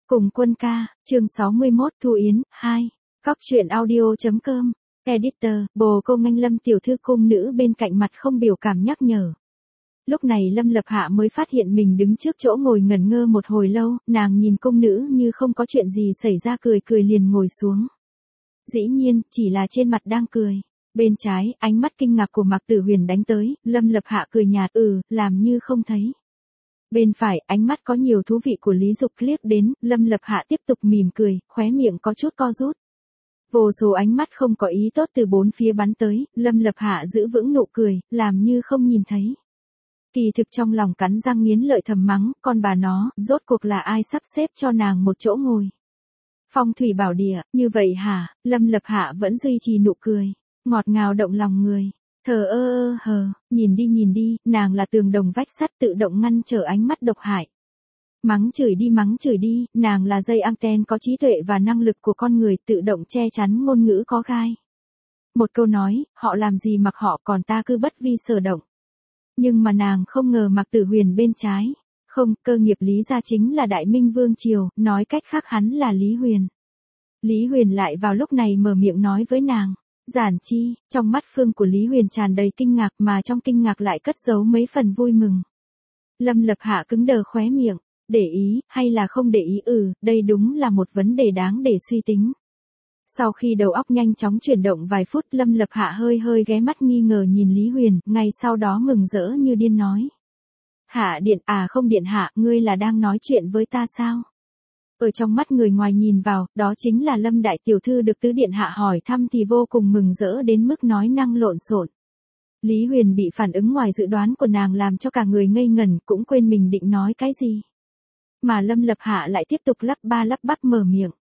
Cùng quân ca, chương 61 Thu Yến, 2. Cóc truyện audio.com. Editor, bồ cô Nganh Lâm tiểu thư cung nữ bên cạnh mặt không biểu cảm nhắc nhở. Lúc này Lâm Lập Hạ mới phát hiện mình đứng trước chỗ ngồi ngẩn ngơ một hồi lâu, nàng nhìn cung nữ như không có chuyện gì xảy ra cười cười liền ngồi xuống. Dĩ nhiên, chỉ là trên mặt đang cười. Bên trái, ánh mắt kinh ngạc của Mạc Tử Huyền đánh tới, Lâm Lập Hạ cười nhạt làm như không thấy. Bên phải, ánh mắt có nhiều thú vị của Lý Dục liếc đến, Lâm Lập Hạ tiếp tục mỉm cười, khóe miệng có chút co rút. Vô số ánh mắt không có ý tốt từ bốn phía bắn tới, Lâm Lập Hạ giữ vững nụ cười, làm như không nhìn thấy. Kỳ thực trong lòng cắn răng nghiến lợi thầm mắng, con bà nó, rốt cuộc là ai sắp xếp cho nàng một chỗ ngồi. Phong thủy bảo địa, như vậy hả? Lâm Lập Hạ vẫn duy trì nụ cười, ngọt ngào động lòng người. Thờ nhìn đi, nàng là tường đồng vách sắt tự động ngăn trở ánh mắt độc hại. Mắng chửi đi, nàng là dây anten có trí tuệ và năng lực của con người tự động che chắn ngôn ngữ có gai. Một câu nói, họ làm gì mặc họ còn ta cứ bất vi sở động. Nhưng mà nàng không ngờ Mạc Tử Huyền bên trái. Không, cơ nghiệp Lý gia chính là Đại Minh Vương Triều, nói cách khác hắn là Lý Huyền. Lý Huyền lại vào lúc này mở miệng nói với nàng. Giản Chi, trong mắt Phương của Lý Huyền tràn đầy kinh ngạc mà trong kinh ngạc lại cất giấu mấy phần vui mừng. Lâm Lập Hạ cứng đờ khóe miệng, để ý, hay là không để ý đây đúng là một vấn đề đáng để suy tính. Sau khi đầu óc nhanh chóng chuyển động vài phút Lâm Lập Hạ hơi ghé mắt nghi ngờ nhìn Lý Huyền, ngay sau đó mừng rỡ như điên nói. Hạ điện không điện hạ, ngươi là đang nói chuyện với ta sao? Ở trong mắt người ngoài nhìn vào, đó chính là Lâm đại tiểu thư được tứ điện hạ hỏi thăm thì vô cùng mừng rỡ đến mức nói năng lộn xộn. Lý Huyền bị phản ứng ngoài dự đoán của nàng làm cho cả người ngây ngẩn cũng quên mình định nói cái gì. Mà Lâm Lập Hạ lại tiếp tục lắp bắp mở miệng.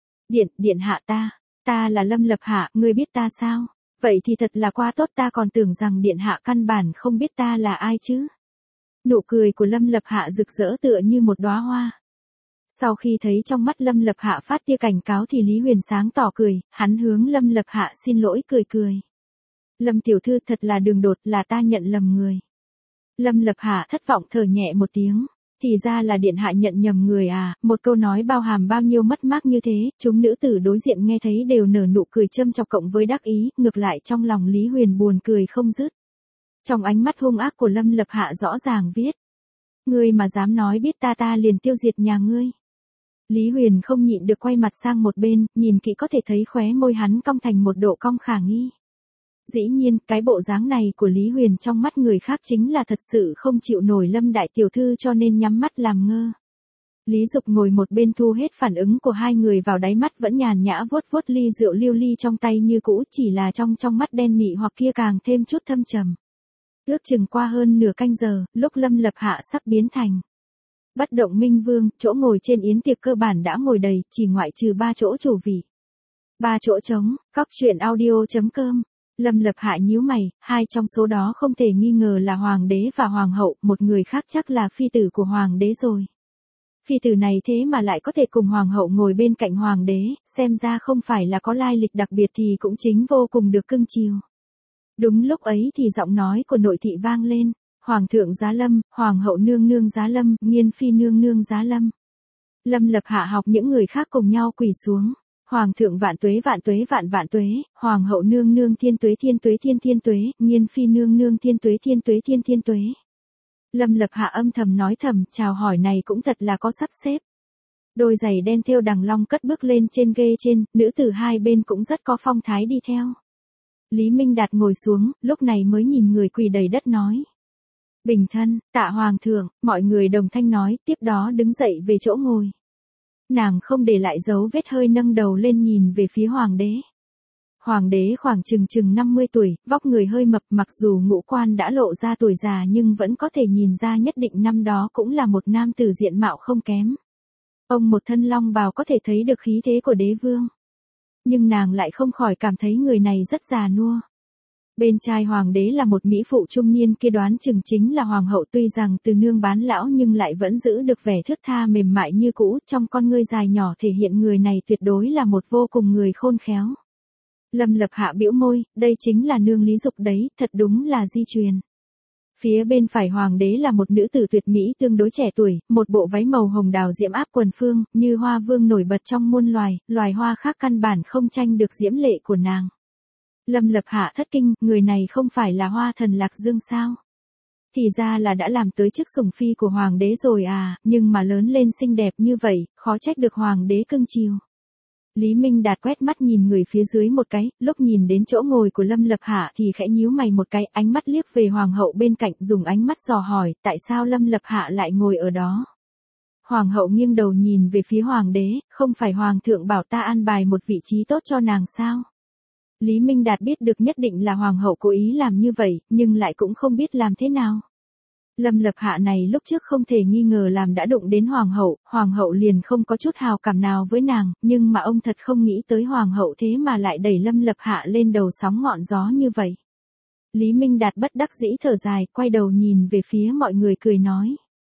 Điện hạ ta là Lâm Lập Hạ, ngươi biết ta sao? Vậy thì thật là quá tốt, ta còn tưởng rằng điện hạ căn bản không biết ta là ai chứ. Nụ cười của Lâm Lập Hạ rực rỡ tựa như một đóa hoa. Sau khi thấy trong mắt Lâm Lập Hạ phát tia cảnh cáo thì Lý Huyền sáng tỏ cười, hắn hướng Lâm Lập Hạ xin lỗi cười. Lâm tiểu thư thật là đường đột, là ta nhận lầm người. Lâm Lập Hạ thất vọng thở nhẹ một tiếng, thì ra là điện hạ nhận nhầm người à, một câu nói bao hàm bao nhiêu mất mát như thế, chúng nữ tử đối diện nghe thấy đều nở nụ cười châm chọc cộng với đắc ý, ngược lại trong lòng Lý Huyền buồn cười không dứt. Trong ánh mắt hung ác của Lâm Lập Hạ rõ ràng viết, ngươi mà dám nói biết ta liền tiêu diệt nhà ngươi. Lý Huyền không nhịn được quay mặt sang một bên, nhìn kỹ có thể thấy khóe môi hắn cong thành một độ cong khả nghi. Dĩ nhiên, cái bộ dáng này của Lý Huyền trong mắt người khác chính là thật sự không chịu nổi Lâm đại tiểu thư cho nên nhắm mắt làm ngơ. Lý Dục ngồi một bên thu hết phản ứng của hai người vào đáy mắt vẫn nhàn nhã vuốt ly rượu lưu ly trong tay như cũ, chỉ là trong mắt đen mị hoặc kia càng thêm chút thâm trầm. Ước chừng qua hơn nửa canh giờ, lúc Lâm Lập Hạ sắp biến thành Bất Động Minh Vương, chỗ ngồi trên yến tiệc cơ bản đã ngồi đầy, chỉ ngoại trừ 3 chỗ chủ vị. 3 chỗ trống, cóc truyện audio.com. Lâm Lập Hạ nhíu mày, hai trong số đó không thể nghi ngờ là hoàng đế và hoàng hậu, một người khác chắc là phi tử của hoàng đế rồi. Phi tử này thế mà lại có thể cùng hoàng hậu ngồi bên cạnh hoàng đế, xem ra không phải là có lai lịch đặc biệt thì cũng chính vô cùng được cưng chiều. Đúng lúc ấy thì giọng nói của nội thị vang lên. Hoàng thượng giá lâm, hoàng hậu nương nương giá lâm, nghiên phi nương nương giá lâm. Lâm Lập Hạ học những người khác cùng nhau quỳ xuống. Hoàng thượng vạn tuế, hoàng hậu nương nương thiên tuế, nghiên phi nương nương thiên tuế. Lâm Lập Hạ âm thầm nói thầm, chào hỏi này cũng thật là có sắp xếp. Đôi giày đen thêu đằng long cất bước lên trên ghê trên, nữ tử hai bên cũng rất có phong thái đi theo. Lý Minh Đạt ngồi xuống, lúc này mới nhìn người quỳ đầy đất nói. Bình thân, tạ hoàng thượng, mọi người đồng thanh nói, tiếp đó đứng dậy về chỗ ngồi. Nàng không để lại dấu vết hơi nâng đầu lên nhìn về phía hoàng đế. Hoàng đế khoảng chừng 50 tuổi, vóc người hơi mập mặc dù ngũ quan đã lộ ra tuổi già nhưng vẫn có thể nhìn ra nhất định năm đó cũng là một nam tử diện mạo không kém. Ông một thân long bào có thể thấy được khí thế của đế vương. Nhưng nàng lại không khỏi cảm thấy người này rất già nua. Bên trai hoàng đế là một mỹ phụ trung niên kia đoán chừng chính là hoàng hậu, tuy rằng từ nương bán lão nhưng lại vẫn giữ được vẻ thướt tha mềm mại như cũ, trong con ngươi dài nhỏ thể hiện người này tuyệt đối là một vô cùng người khôn khéo. Lâm Lập Hạ bĩu môi, đây chính là nương Lý Dục đấy, thật đúng là di truyền. Phía bên phải hoàng đế là một nữ tử tuyệt mỹ tương đối trẻ tuổi, một bộ váy màu hồng đào diễm áp quần phương, như hoa vương nổi bật trong muôn loài, loài hoa khác căn bản không tranh được diễm lệ của nàng. Lâm Lập Hạ thất kinh, người này không phải là Hoa Thần Lạc Dương sao? Thì ra là đã làm tới chức sủng phi của hoàng đế rồi à, nhưng mà lớn lên xinh đẹp như vậy, khó trách được hoàng đế cưng chiều. Lý Minh Đạt quét mắt nhìn người phía dưới một cái, lúc nhìn đến chỗ ngồi của Lâm Lập Hạ thì khẽ nhíu mày một cái, ánh mắt liếc về hoàng hậu bên cạnh, dùng ánh mắt dò hỏi, tại sao Lâm Lập Hạ lại ngồi ở đó? Hoàng hậu nghiêng đầu nhìn về phía hoàng đế, không phải hoàng thượng bảo ta an bài một vị trí tốt cho nàng sao? Lý Minh Đạt biết được nhất định là hoàng hậu cố ý làm như vậy, nhưng lại cũng không biết làm thế nào. Lâm Lập Hạ này lúc trước không thể nghi ngờ làm đã đụng đến hoàng hậu liền không có chút hào cảm nào với nàng, nhưng mà ông thật không nghĩ tới hoàng hậu thế mà lại đẩy Lâm Lập Hạ lên đầu sóng ngọn gió như vậy. Lý Minh Đạt bất đắc dĩ thở dài, quay đầu nhìn về phía mọi người cười nói.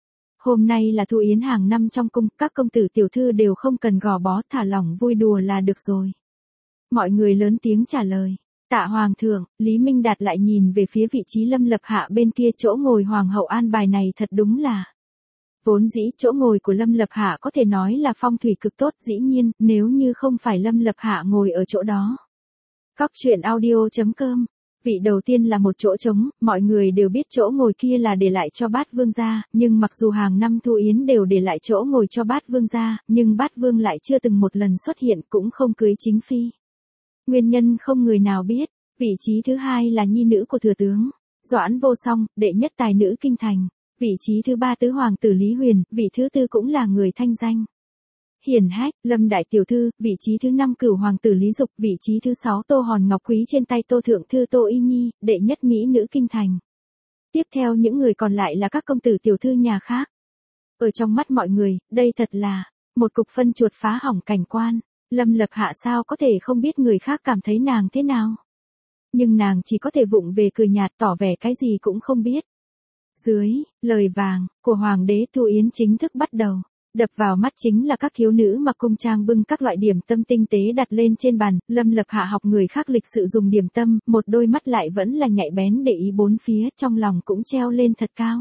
Hôm nay là thu yến hàng năm trong cung, các công tử tiểu thư đều không cần gò bó, thả lỏng vui đùa là được rồi. Mọi người lớn tiếng trả lời. Tạ hoàng thượng, Lý Minh Đạt lại nhìn về phía vị trí Lâm Lập Hạ bên kia, chỗ ngồi hoàng hậu an bài này thật đúng là. Vốn dĩ chỗ ngồi của Lâm Lập Hạ có thể nói là phong thủy cực tốt, dĩ nhiên, nếu như không phải Lâm Lập Hạ ngồi ở chỗ đó. Cóc truyện audio.com. Vị đầu tiên là một chỗ trống, mọi người đều biết chỗ ngồi kia là để lại cho Bát Vương gia, nhưng mặc dù hàng năm thu yến đều để lại chỗ ngồi cho Bát Vương gia, nhưng Bát Vương lại chưa từng một lần xuất hiện, cũng không cưới chính phi. Nguyên nhân không người nào biết. Vị trí thứ hai là nhi nữ của thừa tướng Doãn Vô Song, đệ nhất tài nữ kinh thành. Vị trí thứ ba tứ hoàng tử Lý Huyền, vị thứ tư cũng là người thanh danh hiển hách, Lâm đại tiểu thư. Vị trí thứ năm cửu hoàng tử Lý Dục, vị trí thứ sáu Tô Hòn Ngọc Quý trên tay Tô thượng thư Tô Y Nhi, đệ nhất mỹ nữ kinh thành. Tiếp theo những người còn lại là các công tử tiểu thư nhà khác. Ở trong mắt mọi người, đây thật là một cục phân chuột phá hỏng cảnh quan. Lâm Lập Hạ sao có thể không biết người khác cảm thấy nàng thế nào. Nhưng nàng chỉ có thể vụng về cười nhạt, tỏ vẻ cái gì cũng không biết. Dưới lời vàng của hoàng đế, thu yến chính thức bắt đầu. Đập vào mắt chính là các thiếu nữ mặc cung trang bưng các loại điểm tâm tinh tế đặt lên trên bàn. Lâm Lập Hạ học người khác lịch sự dùng điểm tâm, một đôi mắt lại vẫn là nhạy bén để ý bốn phía, trong lòng cũng treo lên thật cao.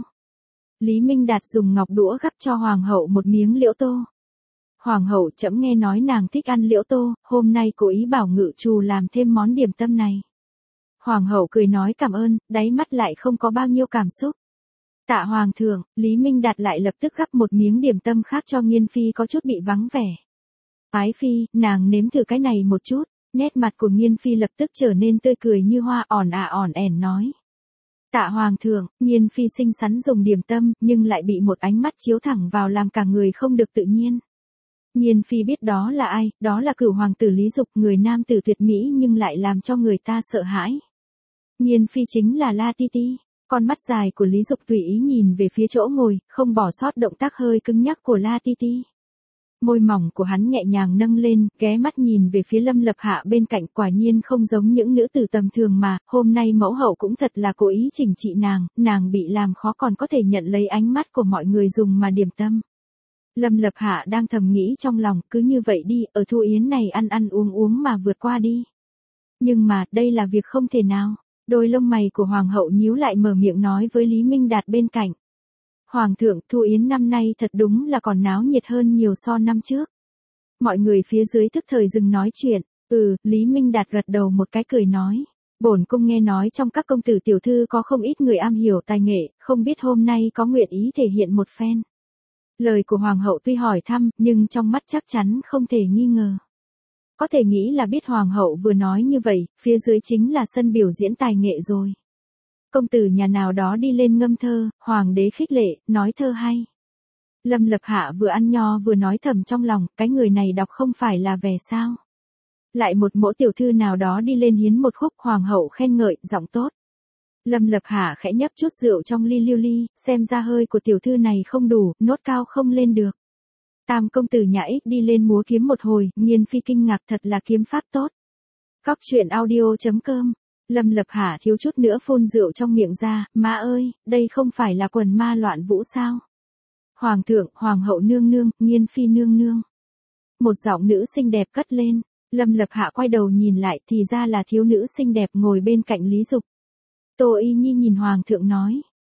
Lý Minh Đạt dùng ngọc đũa gắp cho hoàng hậu một miếng liễu tô. Hoàng hậu, trẫm nghe nói nàng thích ăn liễu tô, hôm nay cố ý bảo ngự trù làm thêm món điểm tâm này. Hoàng hậu cười nói cảm ơn, đáy mắt lại không có bao nhiêu cảm xúc. Tạ hoàng thượng, Lý Minh Đạt lại lập tức gắp một miếng điểm tâm khác cho Nghiên phi có chút bị vắng vẻ. Ái phi, nàng nếm thử cái này một chút. Nét mặt của Nghiên phi lập tức trở nên tươi cười như hoa, ỏn ẻn nói. Tạ hoàng thượng, Nghiên phi xinh xắn dùng điểm tâm, nhưng lại bị một ánh mắt chiếu thẳng vào làm cả người không được tự nhiên. Nghiên phi biết đó là ai, đó là cửu hoàng tử Lý Dục, người nam tử tuyệt mỹ nhưng lại làm cho người ta sợ hãi. Nghiên phi chính là La Ti Ti. Con mắt dài của Lý Dục tùy ý nhìn về phía chỗ ngồi, không bỏ sót động tác hơi cứng nhắc của La Ti Ti. Môi mỏng của hắn nhẹ nhàng nâng lên, ghé mắt nhìn về phía Lâm Lập Hạ bên cạnh, quả nhiên không giống những nữ tử tầm thường mà, hôm nay mẫu hậu cũng thật là cố ý chỉnh trị nàng bị làm khó còn có thể nhận lấy ánh mắt của mọi người dùng mà điểm tâm. Lâm Lập Hạ đang thầm nghĩ trong lòng, cứ như vậy đi, ở thu yến này ăn uống mà vượt qua đi. Nhưng mà, đây là việc không thể nào. Đôi lông mày của hoàng hậu nhíu lại, mở miệng nói với Lý Minh Đạt bên cạnh. Hoàng thượng, thu yến năm nay thật đúng là còn náo nhiệt hơn nhiều so năm trước. Mọi người phía dưới tức thời dừng nói chuyện. Lý Minh Đạt gật đầu một cái cười nói. Bổn cung nghe nói trong các công tử tiểu thư có không ít người am hiểu tài nghệ, không biết hôm nay có nguyện ý thể hiện một phen. Lời của hoàng hậu tuy hỏi thăm, nhưng trong mắt chắc chắn không thể nghi ngờ. Có thể nghĩ là biết hoàng hậu vừa nói như vậy, phía dưới chính là sân biểu diễn tài nghệ rồi. Công tử nhà nào đó đi lên ngâm thơ, hoàng đế khích lệ, nói thơ hay. Lâm Lập Hạ vừa ăn nho vừa nói thầm trong lòng, cái người này đọc không phải là vẻ sao. Lại một mẫu tiểu thư nào đó đi lên hiến một khúc, hoàng hậu khen ngợi, giọng tốt. Lâm Lập Hạ khẽ nhấp chút rượu trong ly lưu ly, xem ra hơi của tiểu thư này không đủ, nốt cao không lên được. Tam công tử nhà ích đi lên múa kiếm một hồi, Nghiên phi kinh ngạc, thật là kiếm pháp tốt. Cóc truyện audio.com. Lâm Lập Hạ thiếu chút nữa phun rượu trong miệng ra, má ơi, đây không phải là quần ma loạn vũ sao? Hoàng thượng, hoàng hậu nương nương, Nghiên phi nương nương. Một giọng nữ xinh đẹp cất lên, Lâm Lập Hạ quay đầu nhìn lại, thì ra là thiếu nữ xinh đẹp ngồi bên cạnh Lý Dục. Tô Y Nhi nhìn hoàng thượng nói,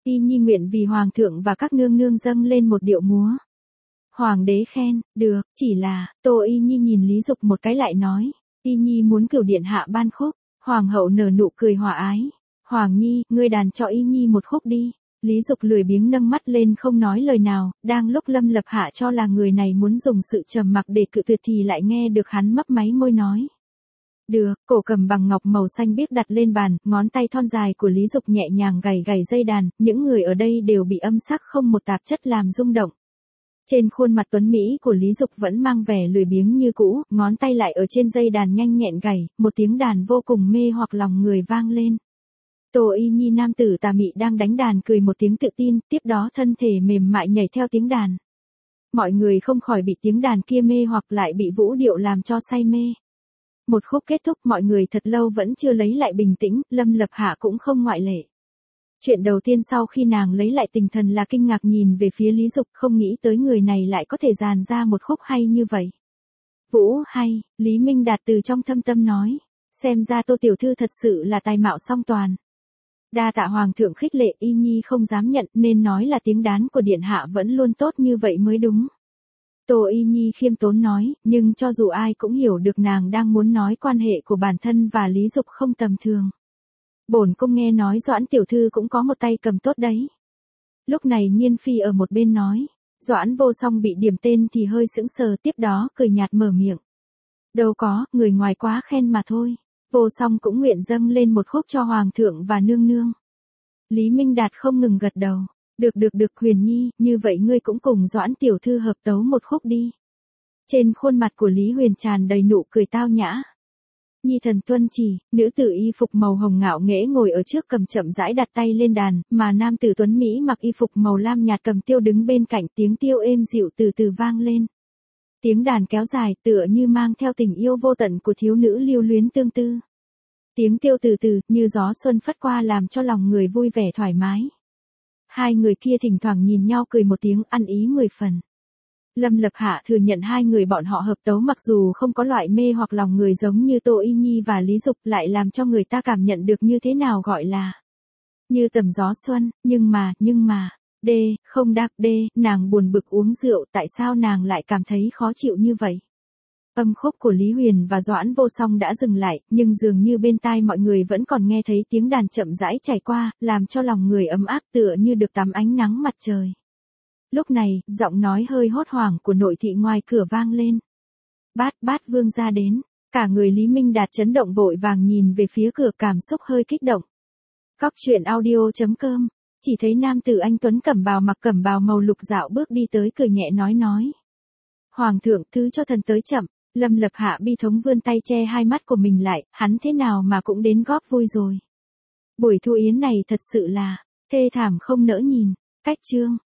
Y Nhi nguyện vì hoàng thượng và các nương nương dâng lên một điệu múa. Hoàng đế khen, được, chỉ là, Tô Y Nhi nhìn Lý Dục một cái lại nói, Y Nhi muốn cửu điện hạ ban khúc. Hoàng hậu nở nụ cười hòa ái. Hoàng Nhi, ngươi đàn cho Y Nhi một khúc đi. Lý Dục lười biếng nâng mắt lên không nói lời nào, đang lúc Lâm Lập Hạ cho là người này muốn dùng sự trầm mặc để cự tuyệt thì lại nghe được hắn mấp máy môi nói. Được, cổ cầm bằng ngọc màu xanh biếc đặt lên bàn, ngón tay thon dài của Lý Dục nhẹ nhàng gảy gảy dây đàn, những người ở đây đều bị âm sắc không một tạp chất làm rung động. Trên khuôn mặt tuấn Mỹ của Lý Dục vẫn mang vẻ lười biếng như cũ, ngón tay lại ở trên dây đàn nhanh nhẹn gảy, một tiếng đàn vô cùng mê hoặc lòng người vang lên. Tô Y Nhi nam tử tà mị đang đánh đàn cười một tiếng tự tin, tiếp đó thân thể mềm mại nhảy theo tiếng đàn. Mọi người không khỏi bị tiếng đàn kia mê hoặc lại bị vũ điệu làm cho say mê. Một khúc kết thúc mọi người thật lâu vẫn chưa lấy lại bình tĩnh, Lâm Lập Hạ cũng không ngoại lệ. Chuyện đầu tiên sau khi nàng lấy lại tinh thần là kinh ngạc nhìn về phía Lý Dục, không nghĩ tới người này lại có thể dàn ra một khúc hay như vậy. Vũ hay, Lý Minh Đạt từ trong thâm tâm nói, xem ra Tô tiểu thư thật sự là tài mạo song toàn. Đa tạ hoàng thượng khích lệ, Y Nhi không dám nhận nên nói là tiếng đàn của điện hạ vẫn luôn tốt như vậy mới đúng. Tô Y Nhi khiêm tốn nói, nhưng cho dù ai cũng hiểu được nàng đang muốn nói quan hệ của bản thân và Lý Dục không tầm thường. Bổn cung nghe nói Doãn tiểu thư cũng có một tay cầm tốt đấy. Lúc này Nhiên Phi ở một bên nói, Doãn Vô Song bị điểm tên thì hơi sững sờ, tiếp đó cười nhạt mở miệng. Đâu có, người ngoài quá khen mà thôi. Vô Song cũng nguyện dâng lên một khúc cho hoàng thượng và nương nương. Lý Minh Đạt không ngừng gật đầu. Được Huyền Nhi, như vậy ngươi cũng cùng Doãn tiểu thư hợp tấu một khúc đi. Trên khuôn mặt của Lý Huyền tràn đầy nụ cười tao nhã. Nhi thần tuân chỉ, nữ tử y phục màu hồng ngạo nghễ ngồi ở trước cầm chậm rãi đặt tay lên đàn, mà nam tử tuấn Mỹ mặc y phục màu lam nhạt cầm tiêu đứng bên cạnh, tiếng tiêu êm dịu từ từ vang lên. Tiếng đàn kéo dài tựa như mang theo tình yêu vô tận của thiếu nữ lưu luyến tương tư. Tiếng tiêu từ từ như gió xuân phất qua làm cho lòng người vui vẻ thoải mái. Hai người kia thỉnh thoảng nhìn nhau cười một tiếng ăn ý 10 phần. Lâm Lập Hạ thừa nhận hai người bọn họ hợp tấu mặc dù không có loại mê hoặc lòng người giống như Tô Y Nhi và Lý Dục lại làm cho người ta cảm nhận được như thế nào gọi là như tầm gió xuân, nhưng mà, không đáp, nàng buồn bực uống rượu tại sao nàng lại cảm thấy khó chịu như vậy. Âm khúc của Lý Huyền và Doãn Vô Song đã dừng lại, nhưng dường như bên tai mọi người vẫn còn nghe thấy tiếng đàn chậm rãi chảy qua, làm cho lòng người ấm áp tựa như được tắm ánh nắng mặt trời. Lúc này, giọng nói hơi hốt hoảng của nội thị ngoài cửa vang lên. Bát vương ra đến, cả người Lý Minh Đạt chấn động vội vàng nhìn về phía cửa cảm xúc hơi kích động. Cóc truyện audio.com, chỉ thấy nam tử anh tuấn mặc cẩm bào màu lục dạo bước đi tới cười nhẹ nói. Hoàng thượng thứ cho thần tới chậm. Lâm Lập Hạ bi thống vươn tay che hai mắt của mình lại, hắn thế nào mà cũng đến góp vui rồi. Buổi thu yến này thật sự là thê thảm không nỡ nhìn. Cách chương